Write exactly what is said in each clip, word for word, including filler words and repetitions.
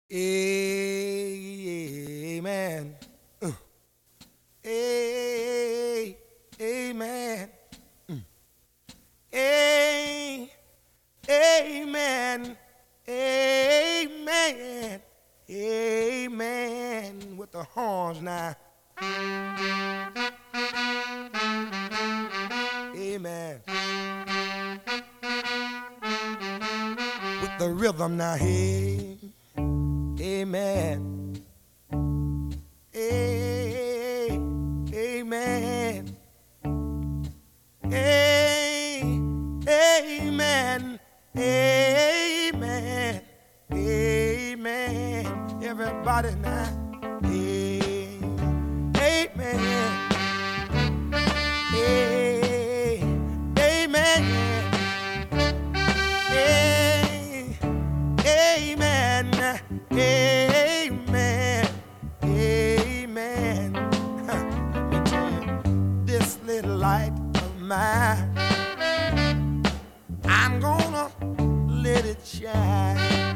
Amen. Uh. A- Amen. Mm. A- Amen. Amen. Amen. With the horns now. Amen. With the rhythm now. Hey. Amen. Hey. Amen. Hey. Amen. Amen. Amen. Everybody now. Hey. Amen. Hey. Amen. Hey. Amen. Amen. Amen. Huh. Let me tell you, this little light of mine, I'm gonna let it shine.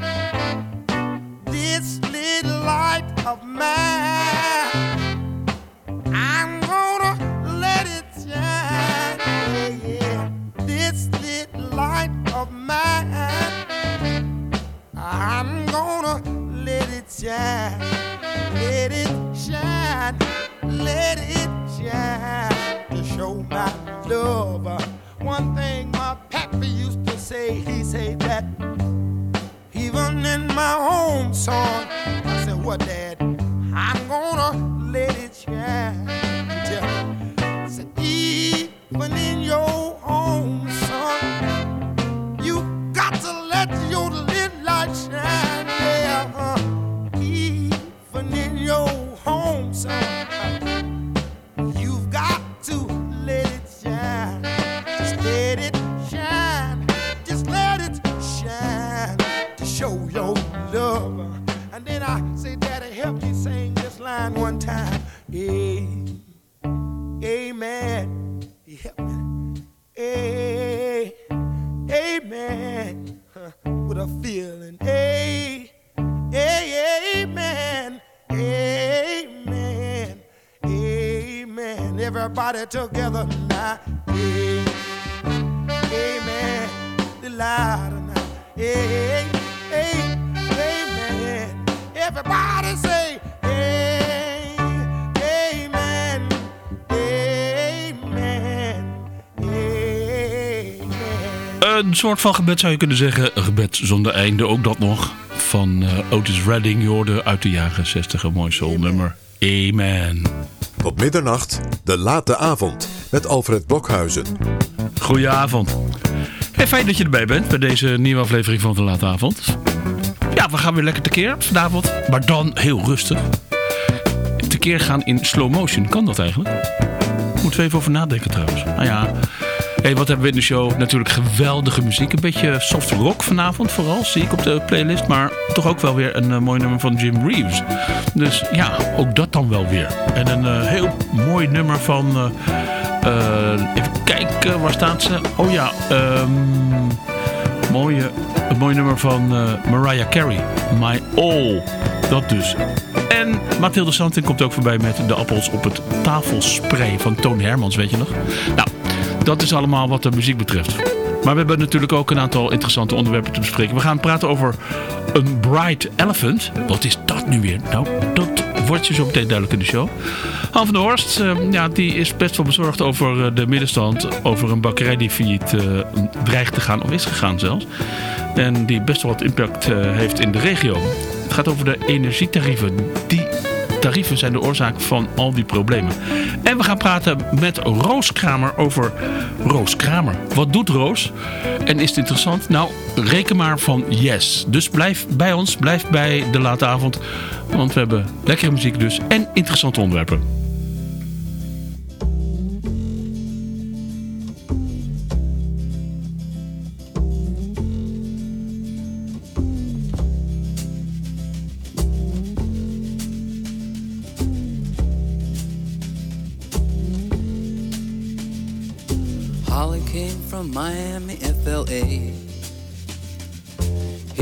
This little light of mine, I'm gonna let it shine. Yeah, yeah. This little light of mine, I'm gonna let it shine. Let it shine. Let it shine to show my love. One thing my pappy used to say, he said that even in my home song, I said, what, Dad? I'm gonna let it shine. Tell me. I said, even in your home, son, you got to let your little light shine. Yeah, uh, even in your home, son, you've got to let it shine. Just let it shine. Just let it shine to show your love. And then I say, Daddy, help me sing this line one time. Yeah. Amen. He helped me. Hey, amen. Huh. With a feeling. Hey, hey, amen. Amen. Amen. Everybody together now. Hey, amen. The louder now. Hey, hey, amen. Everybody say, hey, amen. Amen. Amen. Een soort van gebed zou je kunnen zeggen. Een gebed zonder einde, ook dat nog. Van uh, Otis Redding, je hoorde uit de jaren zestig een mooi soulnummer. Amen. Op middernacht, de late avond, met Alfred Blokhuizen. Goedenavond. Hey, fijn dat je erbij bent bij deze nieuwe aflevering van de late avond. Ja, we gaan weer lekker tekeer vanavond, maar dan heel rustig. Tekeer gaan in slow motion, kan dat eigenlijk? Moeten we even over nadenken trouwens. Nou ja... Hey, wat hebben we in de show? Natuurlijk geweldige muziek. Een beetje soft rock vanavond vooral, zie ik op de playlist. Maar toch ook wel weer een uh, mooi nummer van Jim Reeves. Dus ja, ook dat dan wel weer. En een uh, heel mooi nummer van... Uh, uh, even kijken, waar staat ze? Oh ja, um, mooie, een mooi nummer van uh, Mariah Carey. My All. Dat dus. En Mathilde Santin komt ook voorbij met de appels op het tafelspray van Toon Hermans, weet je nog? Nou... Dat is allemaal wat de muziek betreft. Maar we hebben natuurlijk ook een aantal interessante onderwerpen te bespreken. We gaan praten over een Bright Elephant. Wat is dat nu weer? Nou, dat wordt je zo meteen duidelijk in de show. Han van der Horst, uh, ja, die is best wel bezorgd over uh, de middenstand. Over een bakkerij die failliet uh, dreigt te gaan, of is gegaan zelfs. En die best wel wat impact uh, heeft in de regio. Het gaat over de energietarieven. Die tarieven zijn de oorzaak van al die problemen. En we gaan praten met Roos Kramer over Roos Kramer. Wat doet Roos? En is het interessant? Nou, reken maar van yes. Dus blijf bij ons, blijf bij de late avond. Want we hebben lekkere muziek dus en interessante onderwerpen. Holly came from Miami, F L A.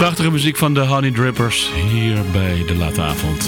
Prachtige muziek van de Honey Drippers hier bij de late avond.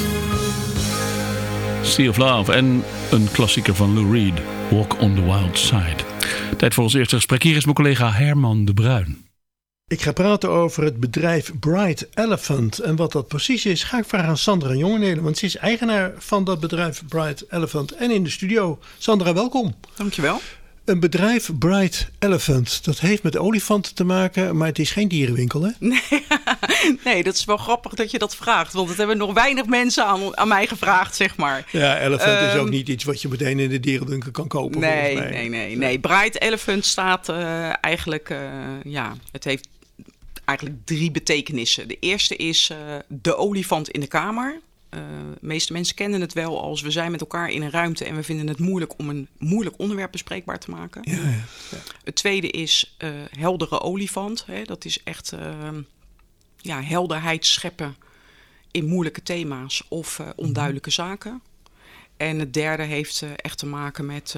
Sea of Love en een klassieker van Lou Reed, Walk on the Wild Side. Tijd voor ons eerste gesprek. Hier is mijn collega Herman de Bruin. Ik ga praten over het bedrijf Bright Elephant. En wat dat precies is, ga ik vragen aan Sandra Jongenelen. Want ze is eigenaar van dat bedrijf Bright Elephant. En in de studio. Sandra, welkom. Dankjewel. Een bedrijf Bright Elephant. Dat heeft met olifanten te maken, maar het is geen dierenwinkel, hè? Nee, nee, dat is wel grappig dat je dat vraagt. Want dat hebben nog weinig mensen aan, aan mij gevraagd, zeg maar. Ja, Elephant um, is ook Um, niet iets wat je meteen in de dierenwinkel kan kopen. Nee, mij. nee, nee, nee. Bright Elephant staat uh, eigenlijk, uh, ja, het heeft eigenlijk drie betekenissen. De eerste is uh, de olifant in de kamer. Uh, de meeste mensen kennen het wel als we zijn met elkaar in een ruimte en we vinden het moeilijk om een moeilijk onderwerp bespreekbaar te maken. Ja, ja, ja. Het tweede is uh, heldere olifant. Hè. Dat is echt uh, ja, helderheid scheppen in moeilijke thema's of uh, onduidelijke mm-hmm. zaken. En het derde heeft uh, echt te maken met, uh,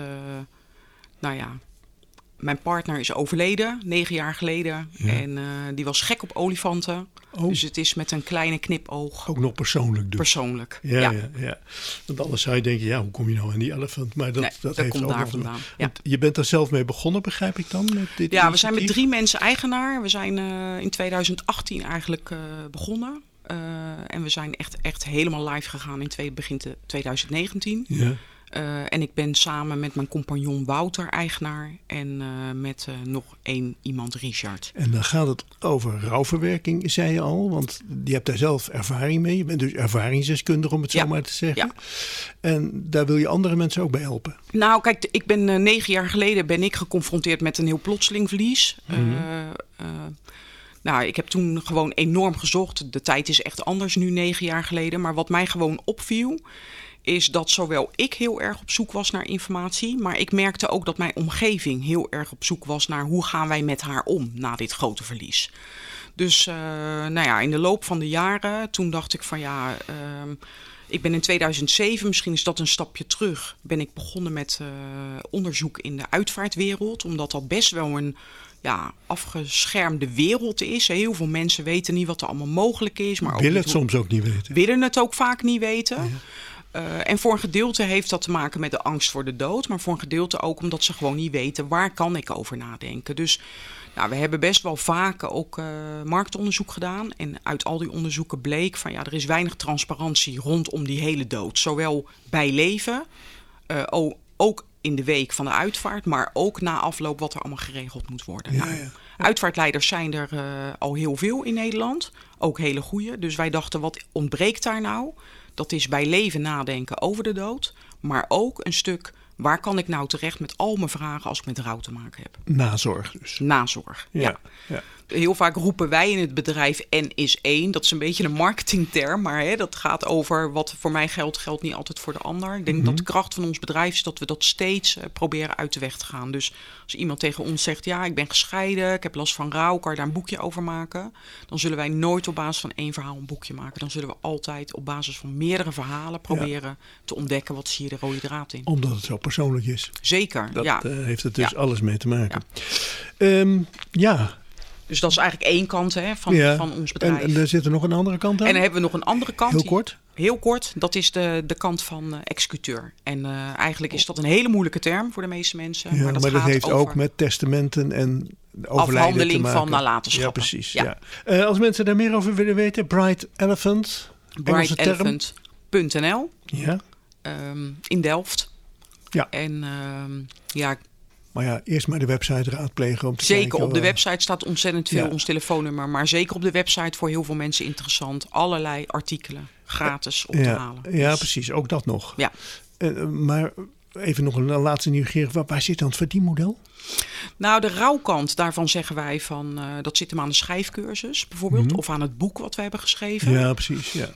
nou ja, mijn partner is overleden, negen jaar geleden. Ja. En uh, die was gek op olifanten. Oh. Dus het is met een kleine knipoog. Ook nog persoonlijk dus. Persoonlijk, ja. ja. ja, ja. Want anders zou je denken, ja, hoe kom je nou aan die elefant? Maar dat, nee, dat, dat heeft komt ook daar nog vandaan. Ja. Je bent er zelf mee begonnen, begrijp ik dan? Met dit ja, initiatief? We zijn met drie mensen eigenaar. We zijn uh, in tweeduizend achttien eigenlijk uh, begonnen. Uh, en we zijn echt, echt helemaal live gegaan in twee, begin tweeduizend negentien. Ja. Uh, en ik ben samen met mijn compagnon Wouter eigenaar en uh, met uh, nog één iemand, Richard. En dan gaat het over rouwverwerking, zei je al, want je hebt daar zelf ervaring mee. Je bent dus ervaringsdeskundige, om het zo ja. maar te zeggen. Ja. En daar wil je andere mensen ook bij helpen. Nou, kijk, ik ben uh, negen jaar geleden ben ik geconfronteerd met een heel plotseling verlies. Mm-hmm. Uh, uh, Nou, ik heb toen gewoon enorm gezocht. De tijd is echt anders nu, negen jaar geleden. Maar wat mij gewoon opviel, is dat zowel ik heel erg op zoek was naar informatie, maar ik merkte ook dat mijn omgeving heel erg op zoek was naar hoe gaan wij met haar om na dit grote verlies. Dus uh, nou ja, in de loop van de jaren, toen dacht ik van ja, uh, ik ben in tweeduizend zeven, misschien is dat een stapje terug, ben ik begonnen met uh, onderzoek in de uitvaartwereld, omdat dat best wel een ja, afgeschermde wereld is. Heel veel mensen weten niet wat er allemaal mogelijk is. Maar willen het soms ook niet weten. Willen het ook vaak niet weten. Ja. Uh, en voor een gedeelte heeft dat te maken met de angst voor de dood. Maar voor een gedeelte ook omdat ze gewoon niet weten, waar kan ik over nadenken. Dus nou, we hebben best wel vaak ook uh, marktonderzoek gedaan. En uit al die onderzoeken bleek van ja, er is weinig transparantie rondom die hele dood. Zowel bij leven, uh, ook in de week van de uitvaart, maar ook na afloop wat er allemaal geregeld moet worden. Ja, nou, ja. Uitvaartleiders zijn er uh, al heel veel in Nederland. Ook hele goede. Dus wij dachten, wat ontbreekt daar nou? Dat is bij leven nadenken over de dood. Maar ook een stuk, waar kan ik nou terecht met al mijn vragen als ik met rouw te maken heb? Nazorg dus. Nazorg, ja. ja. ja. Heel vaak roepen wij in het bedrijf N is één. Dat is een beetje een marketingterm, maar hè, dat gaat over wat voor mij geldt, geldt niet altijd voor de ander. Ik denk mm-hmm. dat de kracht van ons bedrijf is dat we dat steeds uh, proberen uit de weg te gaan. Dus als iemand tegen ons zegt, ja, ik ben gescheiden, ik heb last van rouw, kan je daar een boekje over maken? Dan zullen wij nooit op basis van één verhaal een boekje maken. Dan zullen we altijd op basis van meerdere verhalen proberen ja. te ontdekken, wat is hier de rode draad in. Omdat het zo persoonlijk is. Zeker, dat, ja. uh, heeft het dus ja. alles mee te maken. Ja. Um, ja. Dus dat is eigenlijk één kant hè, van, ja. van ons bedrijf. En, en er zit er nog een andere kant aan? En dan hebben we nog een andere kant. Heel kort? Die, heel kort. Dat is de, de kant van uh, executeur. En uh, eigenlijk is dat een hele moeilijke term voor de meeste mensen. Ja, maar dat, maar dat gaat heeft over ook met testamenten en overlijden afhandeling te maken. van nalatenschap. Ja, precies. Ja. Ja. Uh, als mensen daar meer over willen weten, Bright Elephant. bright elephant punt n l. Ja. Um, in Delft. Ja. En um, ja... Maar ja, eerst maar de website raadplegen. Om te zeker, kijken, op de website staat ontzettend veel, ja. ons telefoonnummer. Maar zeker op de website voor heel veel mensen interessant. Allerlei artikelen, gratis op te ja, halen. Ja, dus, precies. Ook dat nog. Ja. Uh, maar even nog een laatste nieuwsgierig. Waar, waar zit dan het verdienmodel? Nou, de rouwkant, daarvan zeggen wij van... Uh, dat zit hem aan de schrijfcursus bijvoorbeeld. Mm-hmm. Of aan het boek wat we hebben geschreven. Ja, precies. Ja.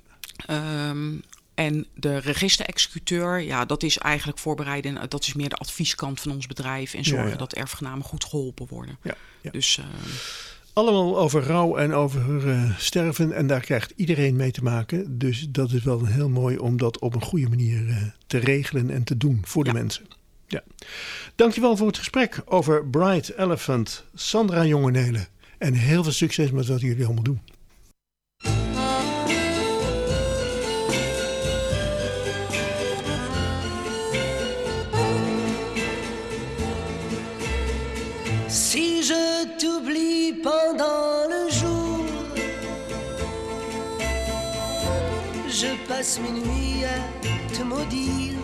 Um, En de register-executeur, ja, dat is eigenlijk voorbereiden. Dat is meer de advieskant van ons bedrijf. En zorgen ja, ja. dat erfgenamen goed geholpen worden. Ja, ja. Dus, uh... allemaal over rouw en over uh, sterven. En daar krijgt iedereen mee te maken. Dus dat is wel heel mooi om dat op een goede manier uh, te regelen en te doen voor de ja. mensen. Ja. Dankjewel voor het gesprek over Bright Elephant, Sandra Jongenelen. En heel veel succes met wat jullie allemaal doen. Je passe mes nuits à te maudire.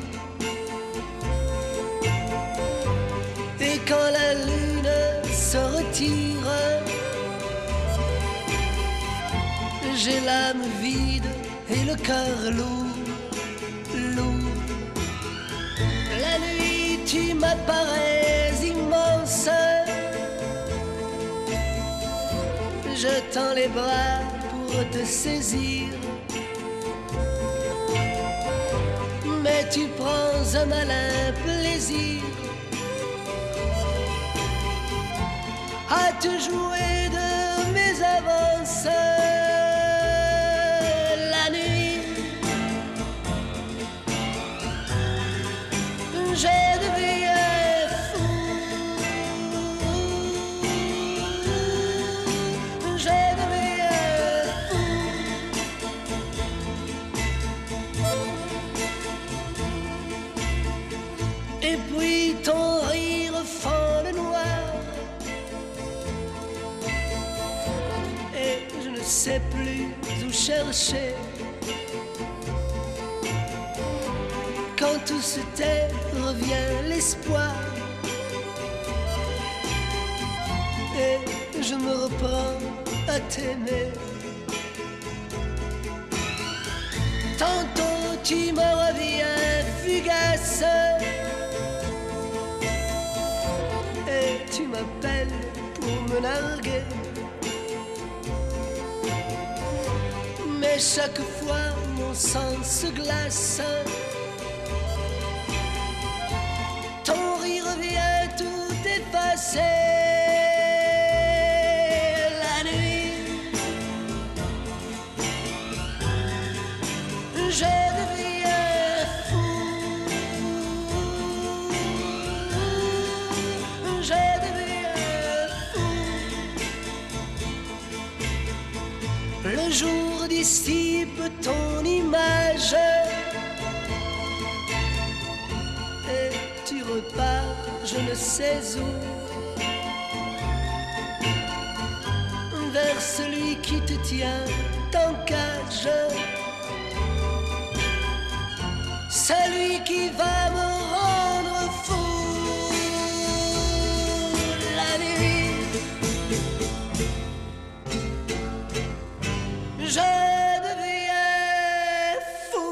Et quand la lune se retire, j'ai l'âme vide et le cœur lourd, lourd. La nuit tu m'apparais immense. Je tends les bras pour te saisir. Mais tu prends un malin plaisir à te jouer de mes avances. La nuit, je deviens fou. Je deviens fou. Et puis ton rire fend le noir. Et je ne sais plus où chercher. Quand tout se tait, revient l'espoir. Et je me reprends à t'aimer. Tantôt tu me reviens fugace. Et tu m'appelles pour me narguer. Mais chaque fois mon sang se glace. Ton rire vient tout effacer. La nuit, je deviens fou. Je deviens fou. Le jour dissipe ton image. Et tu repars, je ne sais où, vers celui qui te tient en cage. Celui qui va me rendre fou. La nuit, je deviens fou.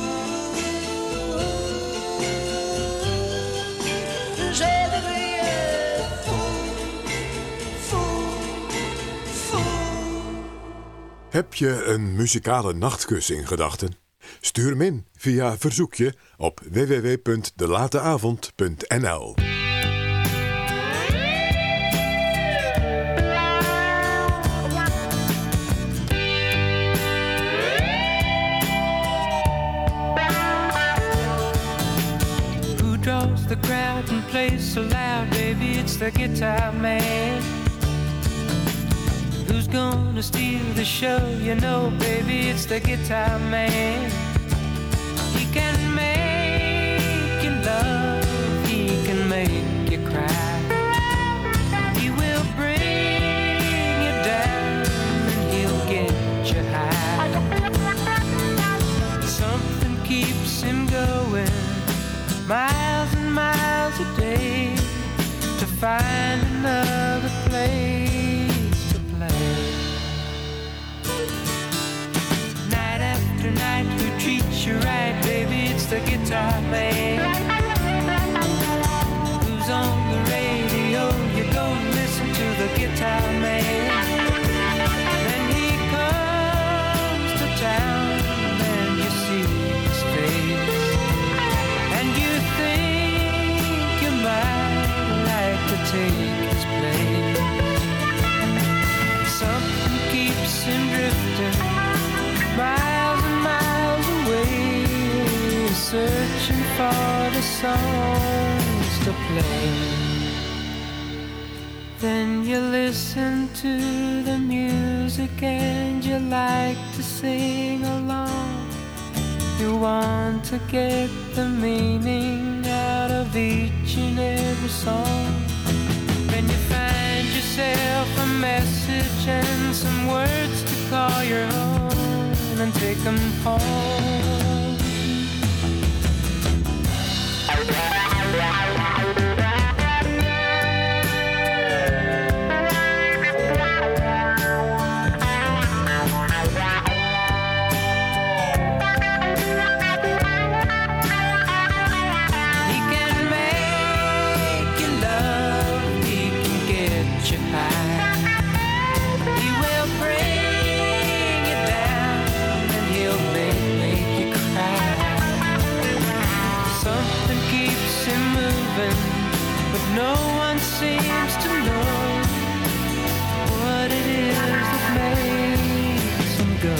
Je deviens fou, fou, fou. Heb je een muzikale nachtkus in gedachten? Stuur hem in via verzoekje op w w w punt de late avond punt n l. Who draws the crowd and plays so loud, baby, it's the guitar man. Who's gonna steal the show? You know, baby, it's the guitar man. He can make you love, he can make you cry. He will bring you down and he'll get you high. Something keeps him going miles and miles a day to find another place to play. Night after night, who treats you right, baby, it's the guitar man. Who's on the radio, you go listen to the guitar man. Then he comes to town and you see his face, and you think you might like to take his place. Something keeps him drifting miles and miles away, searching for the songs to play. Then you listen to the music and you like to sing along. You want to get the meaning out of each and every song. Then you find yourself a message and some words to call your own, and take take them home. He can make you love, he can get you high. He will bring you down and he'll make, make you cry. Something keeps him moving, but no one seems to know what it is that makes him go.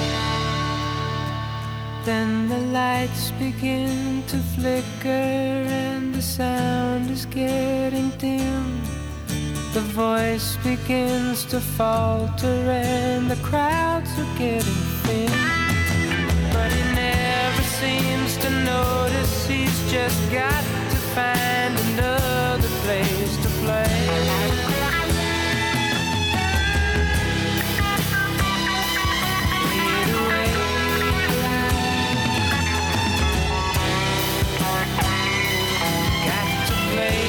Then the lights begin to flicker and the sound is getting dim. The voice begins to falter and the crowds are getting thin. But he never seems to notice, he's just got to find another place to play. Lead away. Got to play.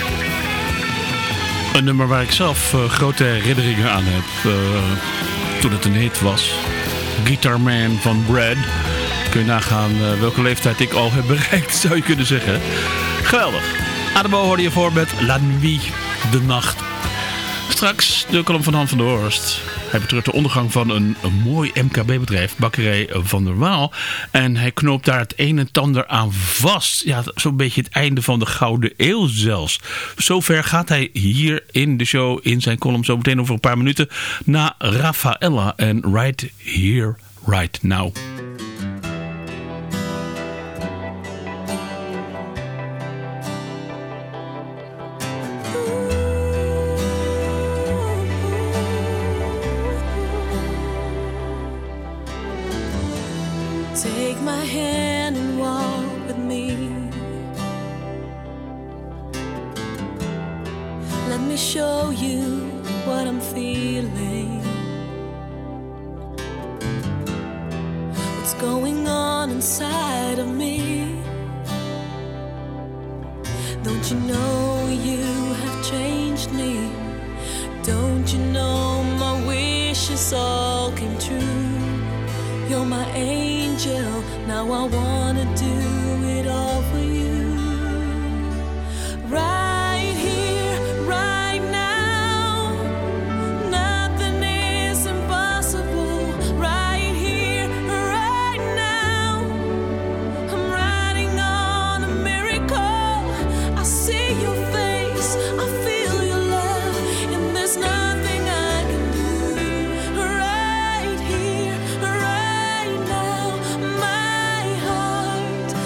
Een nummer waar ik zelf uh, grote herinneringen aan heb. Uh, toen het een hit was. Guitar Man van Brad. Kun je nagaan uh, welke leeftijd ik al heb bereikt, zou je kunnen zeggen. Geweldig. Ademo hoorde je voor met La Nuit, de nacht. Straks de column van Han van der Horst. Hij betreurt de ondergang van een, een mooi M K B-bedrijf, Bakkerij Van der Waal. En hij knoopt daar het een en ander aan vast. Ja, zo'n beetje het einde van de Gouden Eeuw zelfs. Zover gaat hij hier in de show, in zijn column, zo meteen over een paar minuten, na Rafaela en Right Here, Right Now. Take my hand and walk with me. Let me show you what I'm feeling. What's going on inside of me? Don't you know you have changed me? Don't you know my wishes all came true? You're my angel, now I wanna do it all for you. Right here, right now, nothing is impossible. Right here, right now, I'm riding on a miracle. I see your face, I feel your love, and there's nothing I can do. Right here, right now, my heart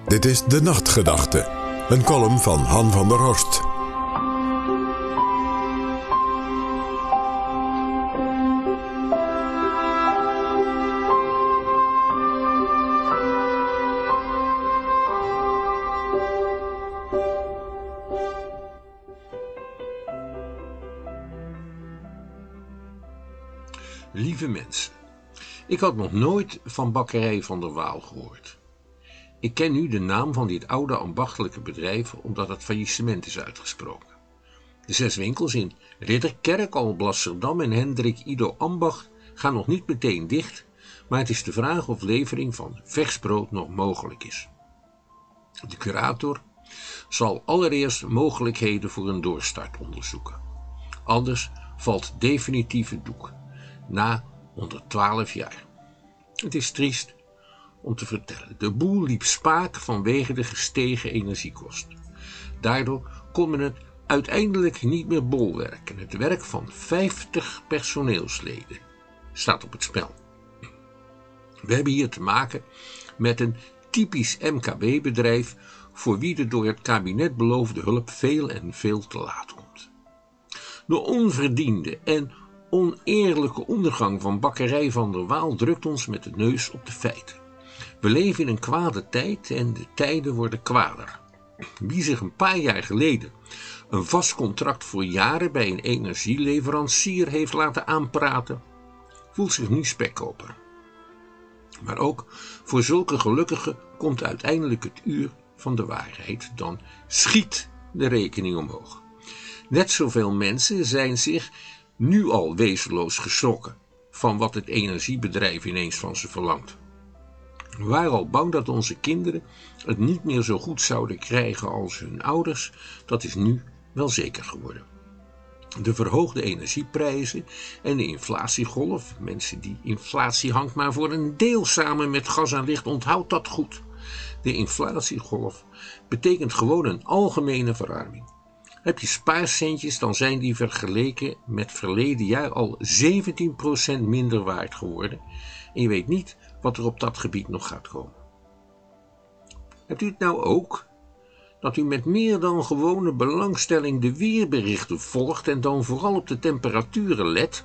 Dit is De Nachtgedachte, een column van Han van der Horst. Lieve mensen, ik had nog nooit van Bakkerij van der Waal gehoord. Ik ken nu de naam van dit oude ambachtelijke bedrijf omdat het faillissement is uitgesproken. De zes winkels in Ridderkerk, Alblasserdam en Hendrik Ido Ambacht gaan nog niet meteen dicht, maar het is de vraag of levering van vers brood nog mogelijk is. De curator zal allereerst mogelijkheden voor een doorstart onderzoeken. Anders valt definitief het doek, na honderdtwaalf jaar. Het is triest om te vertellen. De boel liep spaak vanwege de gestegen energiekosten. Daardoor kon men het uiteindelijk niet meer bolwerken. Het werk van vijftig personeelsleden staat op het spel. We hebben hier te maken met een typisch M K B-bedrijf voor wie de door het kabinet beloofde hulp veel en veel te laat komt. De onverdiende en oneerlijke ondergang van Bakkerij van der Waal drukt ons met de neus op de feiten. We leven in een kwade tijd en de tijden worden kwader. Wie zich een paar jaar geleden een vast contract voor jaren bij een energieleverancier heeft laten aanpraten, voelt zich nu spekkoper. Maar ook voor zulke gelukkigen komt uiteindelijk het uur van de waarheid. Dan schiet de rekening omhoog. Net zoveel mensen zijn zich nu al wezenloos geschrokken van wat het energiebedrijf ineens van ze verlangt. We waren al bang dat onze kinderen het niet meer zo goed zouden krijgen als hun ouders. Dat is nu wel zeker geworden. De verhoogde energieprijzen en de inflatiegolf, mensen die inflatie hangt maar voor een deel samen met gas en licht, onthoud dat goed. De inflatiegolf betekent gewoon een algemene verarming. Heb je spaarcentjes, dan zijn die vergeleken met verleden jaar al zeventien procent minder waard geworden. En je weet niet wat er op dat gebied nog gaat komen. Hebt u het nou ook? Dat u met meer dan gewone belangstelling de weerberichten volgt en dan vooral op de temperaturen let?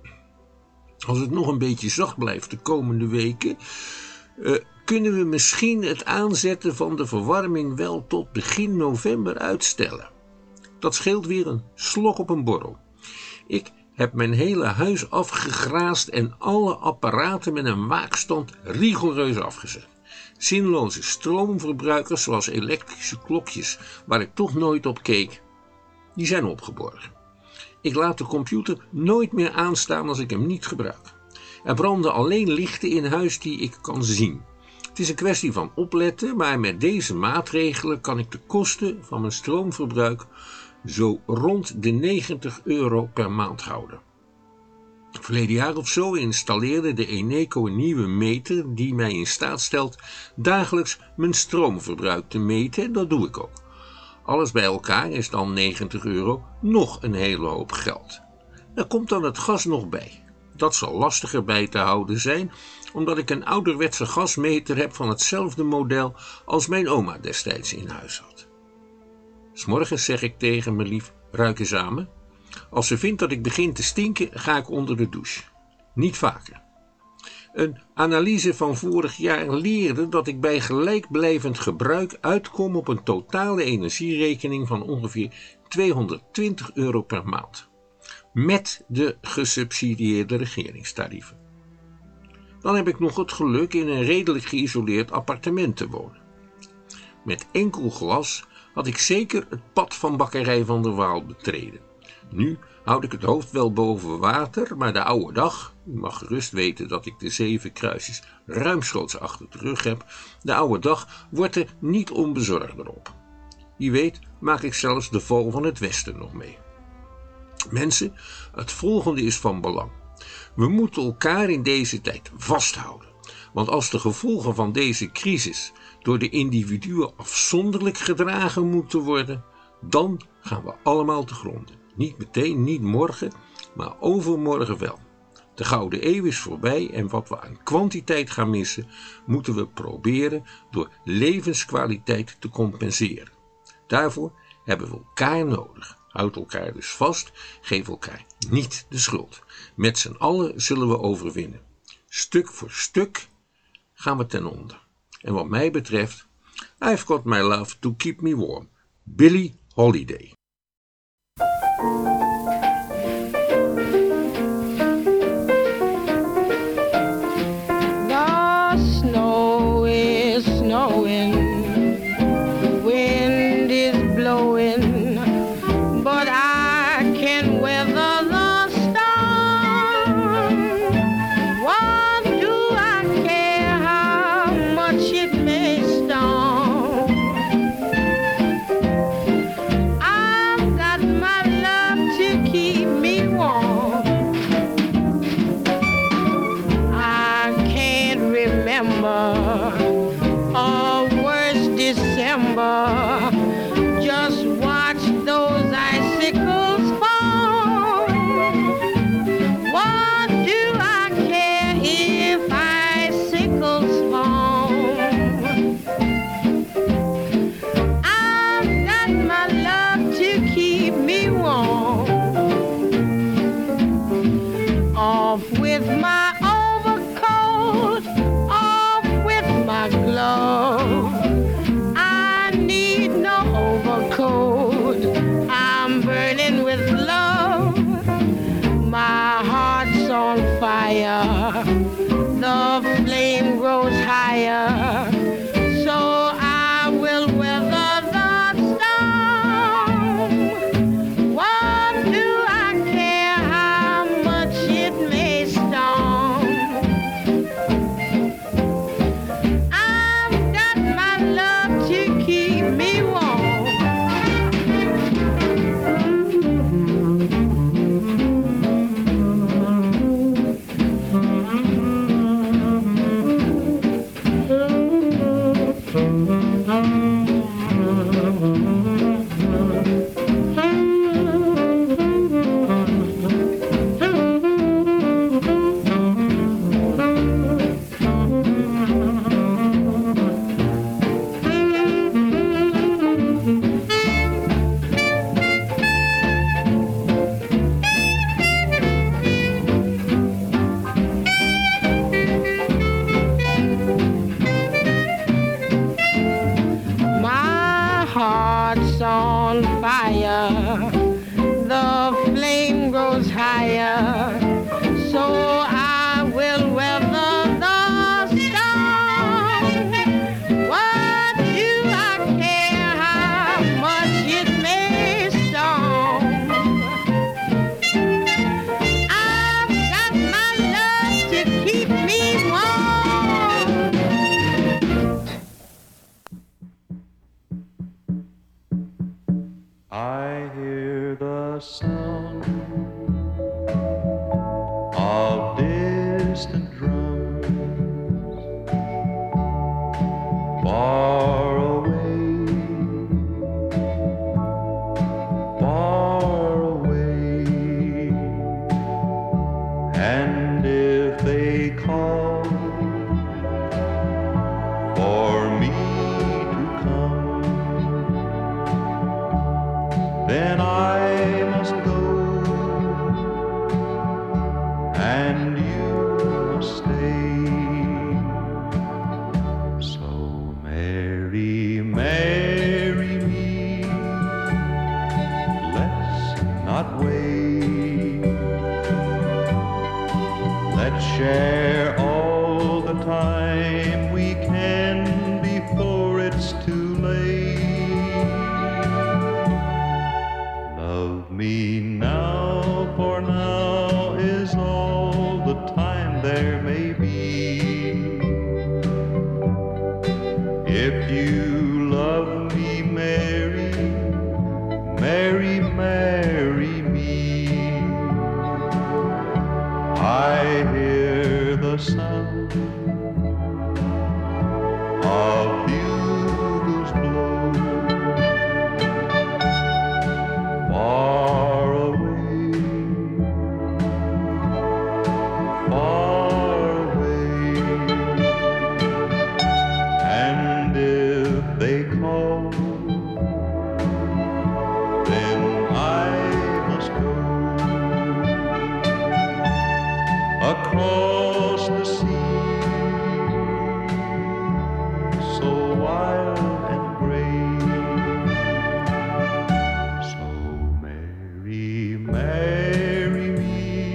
Als het nog een beetje zacht blijft de komende weken, uh, kunnen we misschien het aanzetten van de verwarming wel tot begin november uitstellen. Dat scheelt weer een slok op een borrel. Ik heb mijn hele huis afgegraasd en alle apparaten met een waakstand rigoureus afgezet. Zinloze stroomverbruikers zoals elektrische klokjes, waar ik toch nooit op keek, die zijn opgeborgen. Ik laat de computer nooit meer aanstaan als ik hem niet gebruik. Er branden alleen lichten in huis die ik kan zien. Het is een kwestie van opletten, maar met deze maatregelen kan ik de kosten van mijn stroomverbruik zo rond de negentig euro per maand houden. Verleden jaar of zo installeerde de Eneco een nieuwe meter die mij in staat stelt dagelijks mijn stroomverbruik te meten en dat doe ik ook. Alles bij elkaar is dan negentig euro nog een hele hoop geld. Daar komt dan het gas nog bij. Dat zal lastiger bij te houden zijn, omdat ik een ouderwetse gasmeter heb van hetzelfde model als mijn oma destijds in huis had. 'S Morgens zeg ik tegen mijn lief, ruik eens aan me. Als ze vindt dat ik begin te stinken, ga ik onder de douche. Niet vaker. Een analyse van vorig jaar leerde dat ik bij gelijkblijvend gebruik uitkom op een totale energierekening van ongeveer tweehonderdtwintig euro per maand. Met de gesubsidieerde regeringstarieven. Dan heb ik nog het geluk in een redelijk geïsoleerd appartement te wonen. Met enkel glas had ik zeker het pad van Bakkerij van der Waal betreden. Nu houd ik het hoofd wel boven water, maar de oude dag, u mag gerust weten dat ik de zeven kruisjes ruimschoots achter de rug heb, de oude dag wordt er niet onbezorgder op. Wie weet maak ik zelfs de val van het Westen nog mee. Mensen, het volgende is van belang. We moeten elkaar in deze tijd vasthouden. Want als de gevolgen van deze crisis door de individuen afzonderlijk gedragen moeten worden, dan gaan we allemaal te gronden. Niet meteen, niet morgen, maar overmorgen wel. De Gouden Eeuw is voorbij en wat we aan kwantiteit gaan missen, moeten we proberen door levenskwaliteit te compenseren. Daarvoor hebben we elkaar nodig. Houd elkaar dus vast, geef elkaar niet de schuld. Met z'n allen zullen we overwinnen. Stuk voor stuk gaan we ten onder. En wat mij betreft, I've got my love to keep me warm. Billie Holiday. The snow is snowing, the wind is blowing, but I can weather the storm. What do I care how much it may storm? I've got my love to keep me warm. I can't remember a worse December. Just watch those icicles fall. What do I care if icicles fall? I've got my love to keep me warm. Off with my overcoat, off with my glove. I need no overcoat, I'm burning with love. My heart's on fire, the flame grows higher, so I will weather the storm. What do I care how much it may storm? I've got my love to keep me warm. My heart's on fire, the flame grows higher, so I will weather the storm. What do I care how much it may storm? I've got my love to keep me warm. I hear the sound of distant drums far away, far away. And if they call for me to come, then I must go, and you must stay. So marry, marry me, let's not wait. Let's share all the time we can before it's too late. Love me now, for now is all the time there may be. If you love me, marry, marry, marry me. I hear the sound of bugles blow far away, wild and gray. So marry, marry me,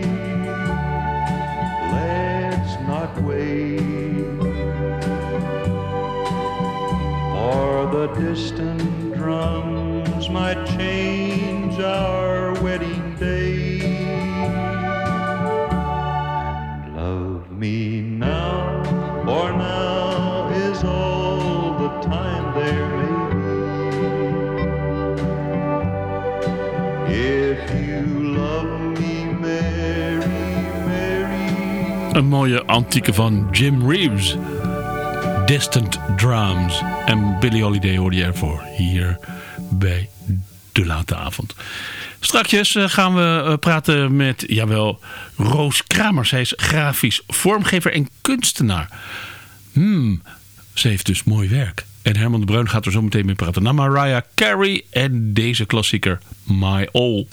let's not wait for the distant drums might change our wedding day. And love me now, for now is all the time there may be. If you love me, Mary, Mary. Een mooie antieke van Jim Reeves. Distant Drums. En Billie Holiday hoorde je ervoor hier bij De Late Avond. Straks gaan we praten met, jawel, Roos Kramer. Zij is grafisch vormgever en kunstenaar. Hmm, ze heeft dus mooi werk. En Herman de Bruin gaat er zo meteen mee praten. Na Mariah Carey en deze klassieker My All.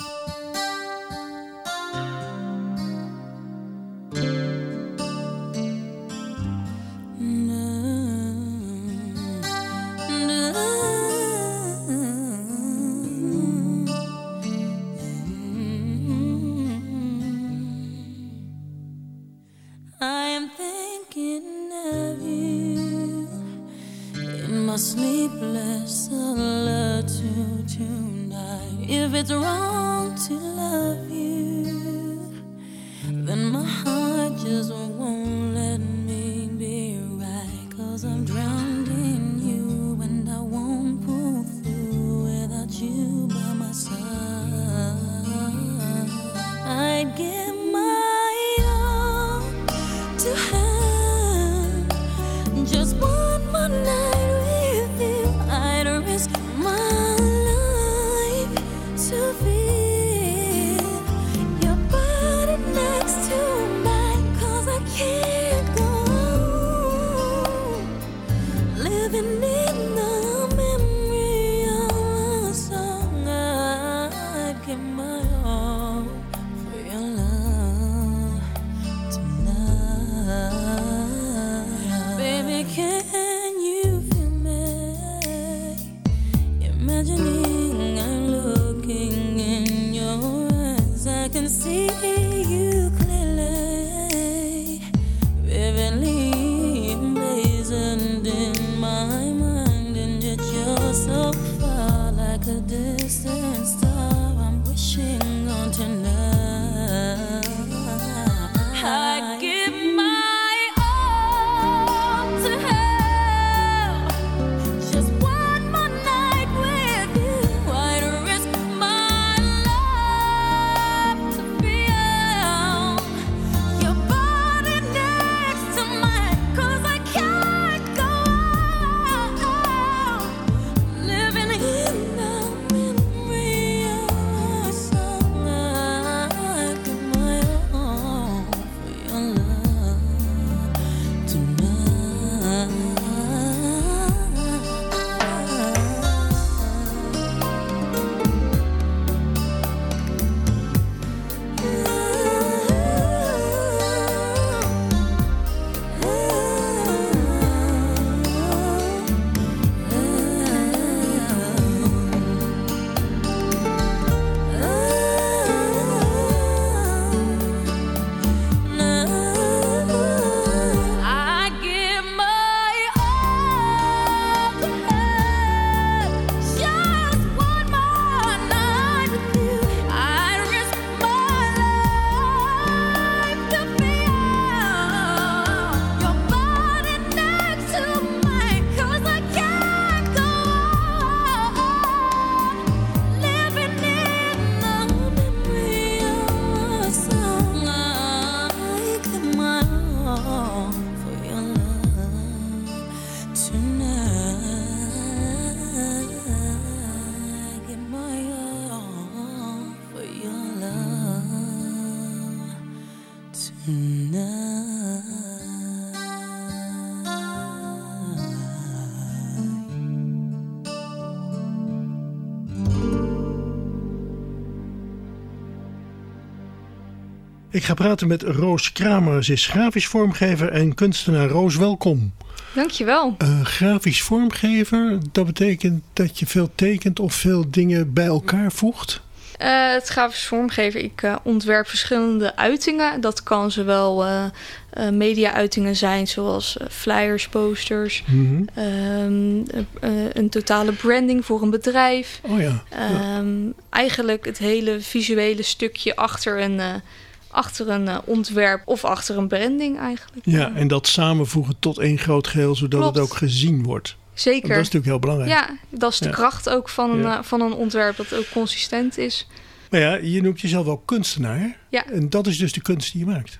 Sleepless solitude tonight. If it's wrong to love you, then my heart just won't let me be right. 'Cause I'm drowned in you and I won't pull through without you by my side. I'd give my all to have just one more night. Ik ga praten met Roos Kramer. Ze is grafisch vormgever en kunstenaar. Roos, welkom. Dankjewel. Uh, grafisch vormgever, dat betekent dat je veel tekent of veel dingen bij elkaar voegt? Uh, het grafisch vormgever, ik uh, ontwerp verschillende uitingen. Dat kan zowel uh, uh, media-uitingen zijn, zoals uh, flyers, posters, mm-hmm. um, uh, uh, een totale branding voor een bedrijf. Oh ja. ja. Um, eigenlijk het hele visuele stukje achter een, uh, achter een uh, ontwerp of achter een branding eigenlijk. Ja, en dat samenvoegen tot één groot geheel, zodat Klopt. Het ook gezien wordt. Zeker. Dat is natuurlijk heel belangrijk. Ja, dat is de ja. kracht ook van een, ja. uh, van een ontwerp, dat het ook consistent is. Maar ja, je noemt jezelf wel kunstenaar. Ja. En dat is dus de kunst die je maakt.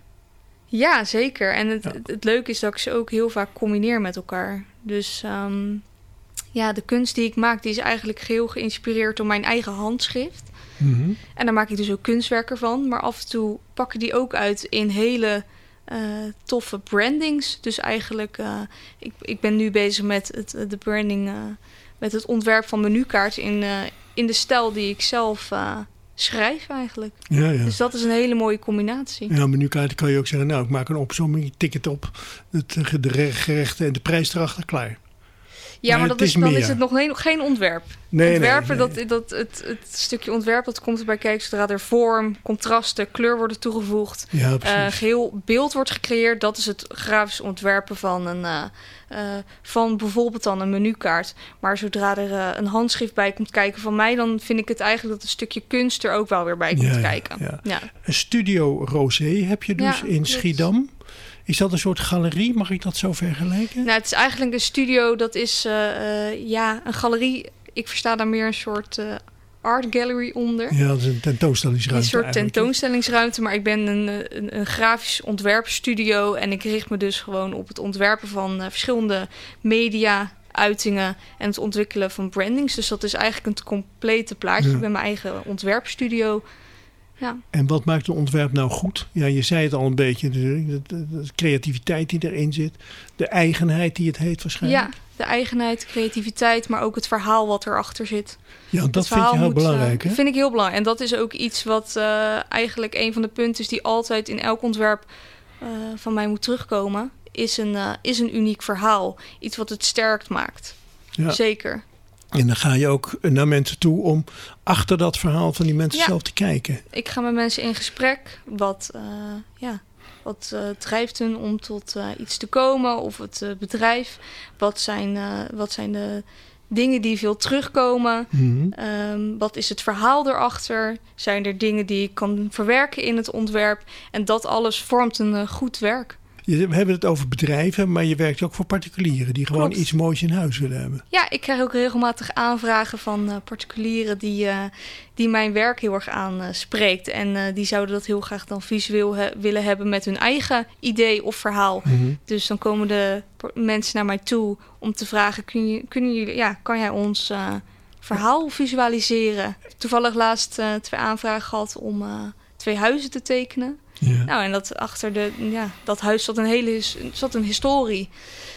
Ja, zeker. En het, ja. het, het leuke is dat ik ze ook heel vaak combineer met elkaar. Dus um, ja, de kunst die ik maak, die is eigenlijk geheel geïnspireerd door mijn eigen handschrift. Mm-hmm. En daar maak ik dus ook kunstwerken van. Maar af en toe pak ik die ook uit in hele uh, toffe brandings. Dus eigenlijk, uh, ik, ik ben nu bezig met het, de branding, uh, met het ontwerp van menukaart in, uh, in de stijl die ik zelf uh, schrijf eigenlijk. Ja, ja. Dus dat is een hele mooie combinatie. Ja, menukaart kan je ook zeggen, nou, ik maak een opzomming, ik tik het op, het, de gerechten en de prijs erachter, klaar. Ja, maar, maar dat is, is dan meer. is het nog geen, geen ontwerp. Nee, Ontwerpen, nee, nee. Dat, dat, het, het stukje ontwerp, dat komt erbij kijken zodra er vorm, contrasten, kleur worden toegevoegd. Ja, uh, geheel beeld wordt gecreëerd. Dat is het grafisch ontwerpen van, een, uh, uh, van bijvoorbeeld dan een menukaart. Maar zodra er uh, een handschrift bij komt kijken van mij, dan vind ik het eigenlijk dat een stukje kunst er ook wel weer bij komt ja, kijken. Ja. Ja. Een Studio Rosé heb je dus ja, in Schiedam. Is dat een soort galerie? Mag ik dat zo vergelijken? Nou, het is eigenlijk een studio. Dat is uh, uh, ja, een galerie. Ik versta daar meer een soort uh, art gallery onder. Ja, dat is een tentoonstellingsruimte. Een soort eigenlijk. tentoonstellingsruimte. Maar ik ben een, een, een grafisch ontwerpstudio. En ik richt me dus gewoon op het ontwerpen van uh, verschillende media, uitingen en het ontwikkelen van brandings. Dus dat is eigenlijk een complete plaatje. Ja. Ik ben mijn eigen ontwerpstudio. Ja. En wat maakt een ontwerp nou goed? Ja, je zei het al een beetje natuurlijk. De, de, de creativiteit die erin zit. De eigenheid die het heet waarschijnlijk. Ja, de eigenheid, de creativiteit, maar ook het verhaal wat erachter zit. Ja, dat vind je heel moet, belangrijk, uh, hè? vind ik heel belangrijk. En dat is ook iets wat uh, eigenlijk een van de punten is die altijd in elk ontwerp uh, van mij moet terugkomen. Is een, uh, is een uniek verhaal. Iets wat het sterk maakt. Ja. Zeker. En dan ga je ook naar mensen toe om achter dat verhaal van die mensen ja. zelf te kijken. Ik ga met mensen in gesprek. Wat, uh, ja, wat uh, drijft hun om tot uh, iets te komen? Of het uh, bedrijf? Wat zijn, uh, wat zijn de dingen die veel terugkomen? Mm-hmm. Um, wat is het verhaal erachter? Zijn er dingen die ik kan verwerken in het ontwerp? En dat alles vormt een uh, goed werk. We hebben het over bedrijven, maar je werkt ook voor particulieren die gewoon Klopt. Iets moois in huis willen hebben. Ja, ik krijg ook regelmatig aanvragen van uh, particulieren die, uh, die mijn werk heel erg aanspreekt. Uh, en uh, die zouden dat heel graag dan visueel he- willen hebben met hun eigen idee of verhaal. Mm-hmm. Dus dan komen de mensen naar mij toe om te vragen, kun je, kunnen jullie, ja, kan jij ons uh, verhaal visualiseren? Toevallig laatst uh, twee aanvragen gehad om uh, twee huizen te tekenen. Ja. Nou, en dat achter de, ja, dat huis zat een hele zat een historie.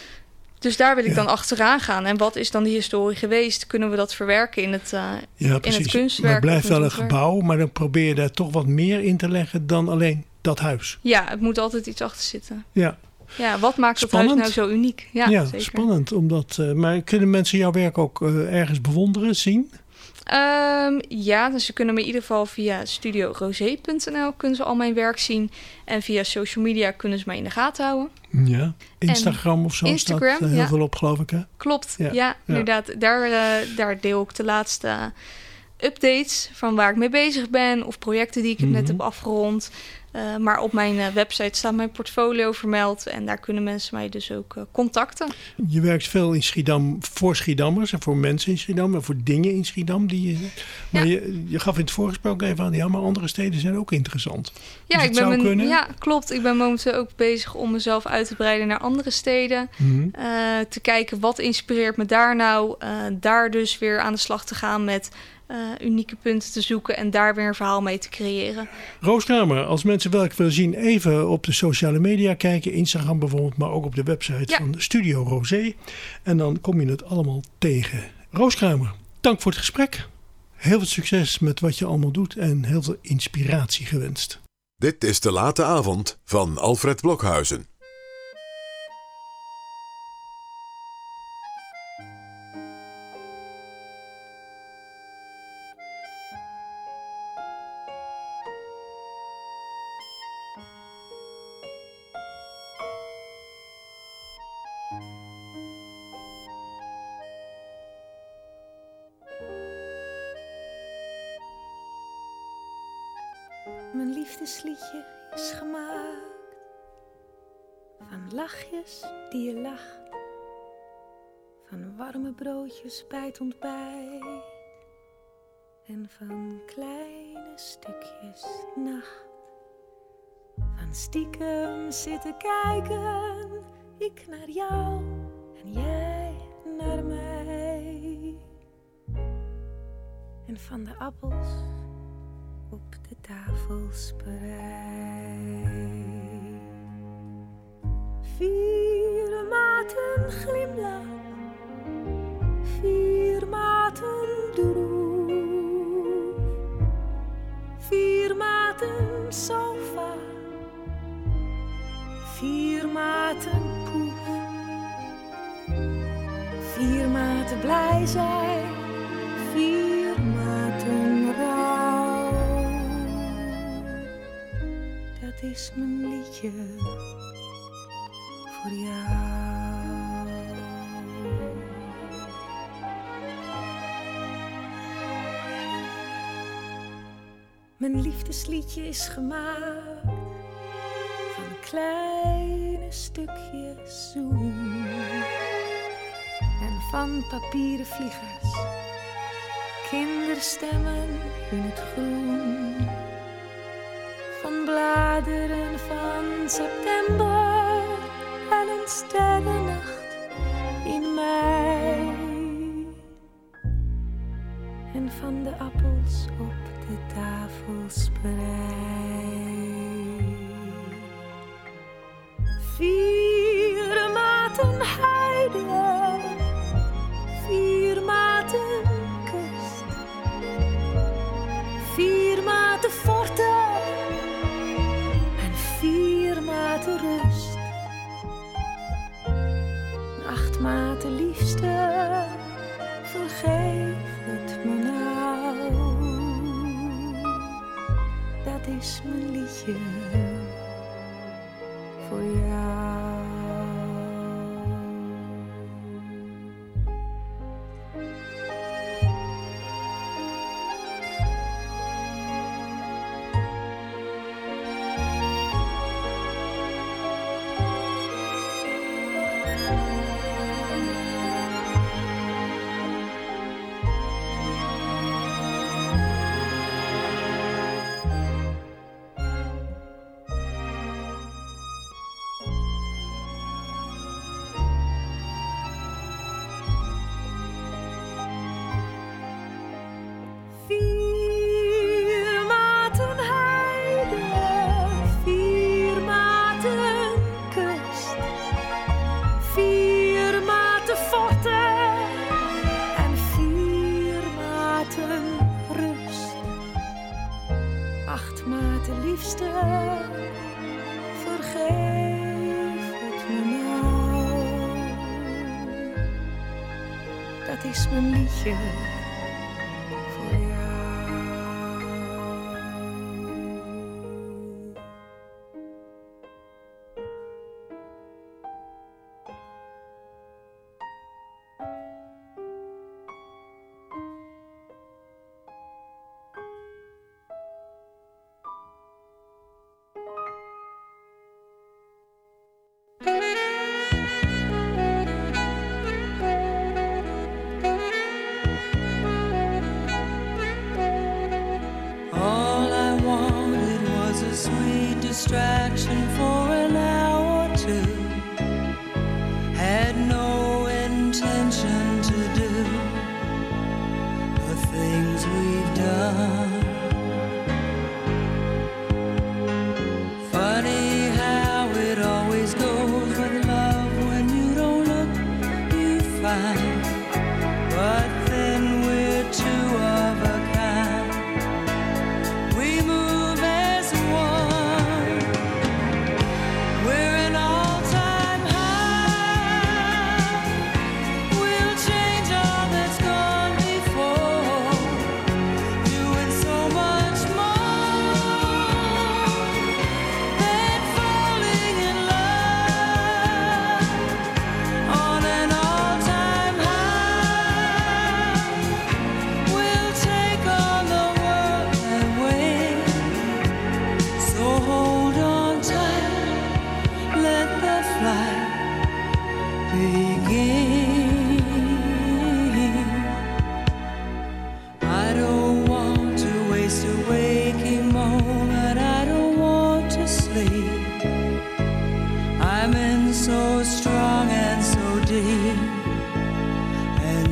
Dus daar wil ik ja. dan achteraan gaan. En wat is dan die historie geweest? Kunnen we dat verwerken in het, uh, ja, in het kunstwerk? Maar het blijft wel een gebouw, maar dan probeer je daar toch wat meer in te leggen dan alleen dat huis. Ja, het moet altijd iets achter zitten. Ja. Ja, wat maakt spannend. dat huis nou zo uniek? Ja, ja zeker. Spannend. Omdat, uh, maar kunnen mensen jouw werk ook uh, ergens bewonderen, zien? Um, ja, dus ze kunnen me in ieder geval via studio rosé punt n l kunnen ze al mijn werk zien. En via social media kunnen ze mij in de gaten houden. Ja, Instagram en of zo Instagram, staat uh, heel ja. veel op, geloof ik, hè? Klopt, ja, ja, ja. inderdaad. Daar, uh, daar deel ik de laatste uh, updates van waar ik mee bezig ben of projecten die ik mm-hmm. net heb afgerond. Uh, maar op mijn uh, website staat mijn portfolio vermeld en daar kunnen mensen mij dus ook uh, contacten. Je werkt veel in Schiedam voor Schiedammers en voor mensen in Schiedam en voor dingen in Schiedam. Die je, maar ja. je, je gaf in het voorgesprek even aan, ja, maar andere steden zijn ook interessant. Ja, dus ik ben men, kunnen. ja, klopt. Ik ben momenteel ook bezig om mezelf uit te breiden naar andere steden. Mm-hmm. Uh, te kijken wat inspireert me daar nou. Uh, daar dus weer aan de slag te gaan met Uh, unieke punten te zoeken en daar weer een verhaal mee te creëren. Roos Kramer, als mensen welk willen zien, even op de sociale media kijken, Instagram bijvoorbeeld, maar ook op de website ja. van Studio Rosé. En dan kom je het allemaal tegen. Roos Kramer, dank voor het gesprek. Heel veel succes met wat je allemaal doet en heel veel inspiratie gewenst. Dit is De Late Avond van Alfred Blokhuizen. Mijn liefdesliedje is gemaakt van lachjes die je lacht, van warme broodjes bij het ontbijt en van kleine stukjes nacht. Van stiekem zitten kijken, ik naar jou en jij naar mij. En van de appels op de tafelspreid. Vier maten glimlach, vier maten droef, vier maten sofa, vier maten poef, vier maten blij zijn, vier maten rouw. Dat is mijn liedje voor jou. Mijn liefdesliedje is gemaakt van kleine stukjes zoen en van papieren vliegers, kinderstemmen in het groen, van bladeren van september en een sterrennacht in mei. En van de appels op de tafelspreid. Vier maten heide, vier maten kust, vier maten forte en vier maten rust. Acht maten liefste, vergeef het me nou. Dat is mijn liedje voor jou. Dat is mijn liedje voor jou. Distraction for an hour or two. Had no intention to do the things we've done. Funny how it always goes with love. When you don't look, you find. But then we're two of a kind. We move as one. On an all-time high.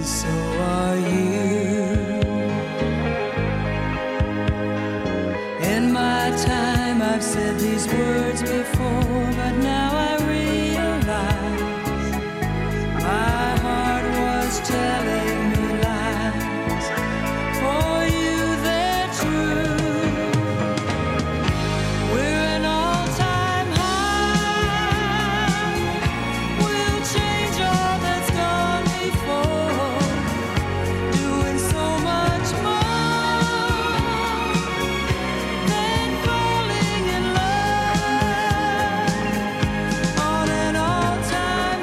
so are you. In my time I've said these words before, but now I realize my heart was telling me lies. For you they're true. We're an all-time high. We'll change all that's gone before, doing so much more than falling in love. On an all-time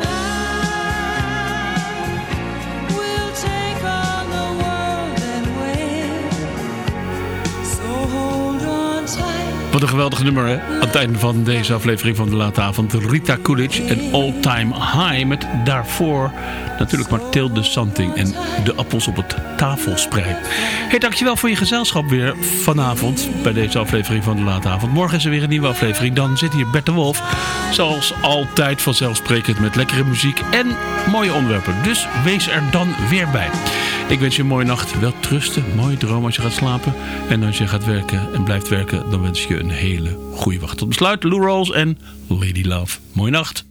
high, we'll take on the world and win. So hold on tight. Wat een geweldig nummer, hè? Aan het einde van deze aflevering van de Late Avond. Rita Coolidge en All Time High. Met daarvoor natuurlijk Mathilde Santing en de appels op het tafelsprei. Hey, dankjewel voor je gezelschap weer vanavond bij deze aflevering van de Late Avond. Morgen is er weer een nieuwe aflevering. Dan zit hier Bert de Wolf. Zoals altijd vanzelfsprekend met lekkere muziek en mooie onderwerpen. Dus wees er dan weer bij. Ik wens je een mooie nacht. Wel trusten, mooie droom als je gaat slapen. En als je gaat werken en blijft werken, dan wens ik je een hele goede wacht. Tot besluit, Lou Rawls en Lady Love. Mooie nacht.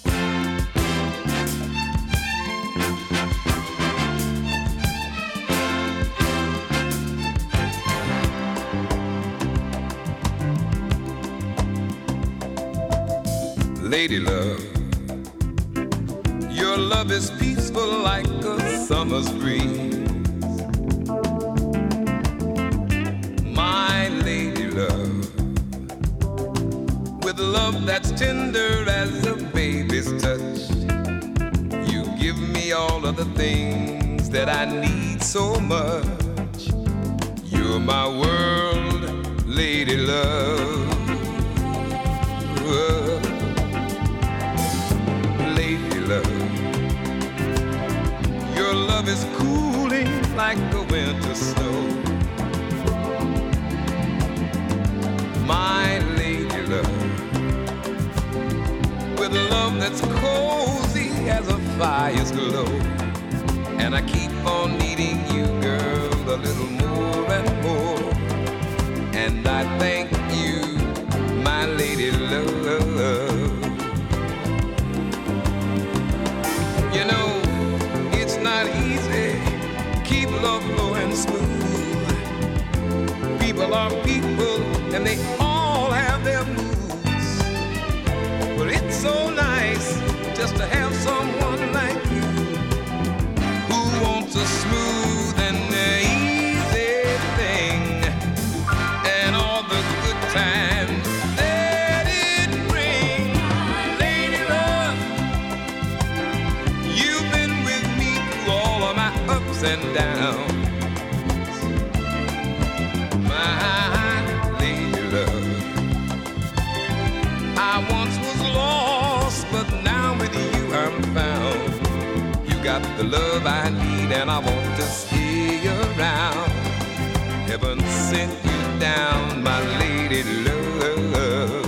Lady love, your love is peaceful like a summer's breeze. My lady love, with love that's tender as a baby's touch, you give me all of the things that I need so much. You're my world, lady love. Uh, lady love, your love is cooling like the winter snow. My lady love, with love that's cozy as a fire's glow. And I keep on needing you, girl, a little more and more. And I thank you, my lady love. You know, it's not easy, keep love flowing smooth. People are people and they all have their moods. But it's so nice just to have someone like you who wants a smooth and easy thing, and all the good times that it brings. Lady love, you've been with me through all of my ups and downs. My lady love, I once was lost, but now with you I'm found. You got the love I need and I want to stay around. Heaven sent you down, my lady love.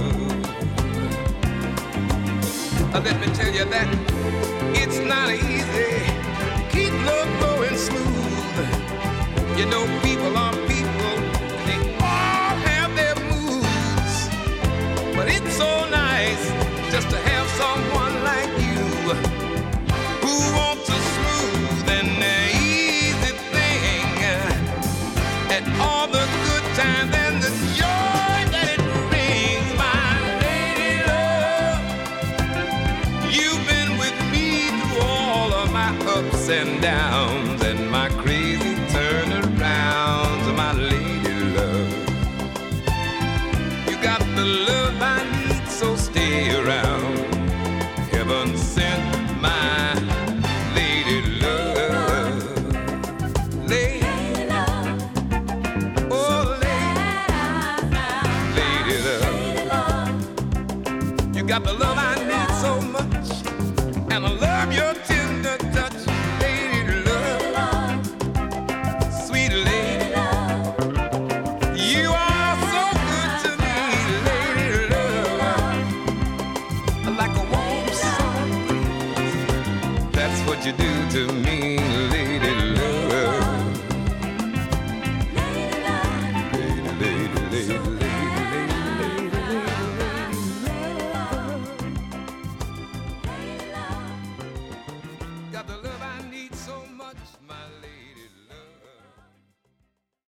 Uh, let me tell you that it's not easy, keep love flowing smooth. You know people are people, they all have their moods. But it's so nice just to have someone like you who wants a smooth and easy thing, and all the good times and the joy that it brings. My lady love, you've been with me through all of my ups and downs and my crazy turnarounds. My lady love, you got the love I need, so stay around. Heaven sent my lady love. Lady love, oh lady, lady love, you got the love I need so much, and I love your tender touch. Lady love, sweet lady love, you are so good to me. Lady love, like a warm sun breeze, that's what you do to me.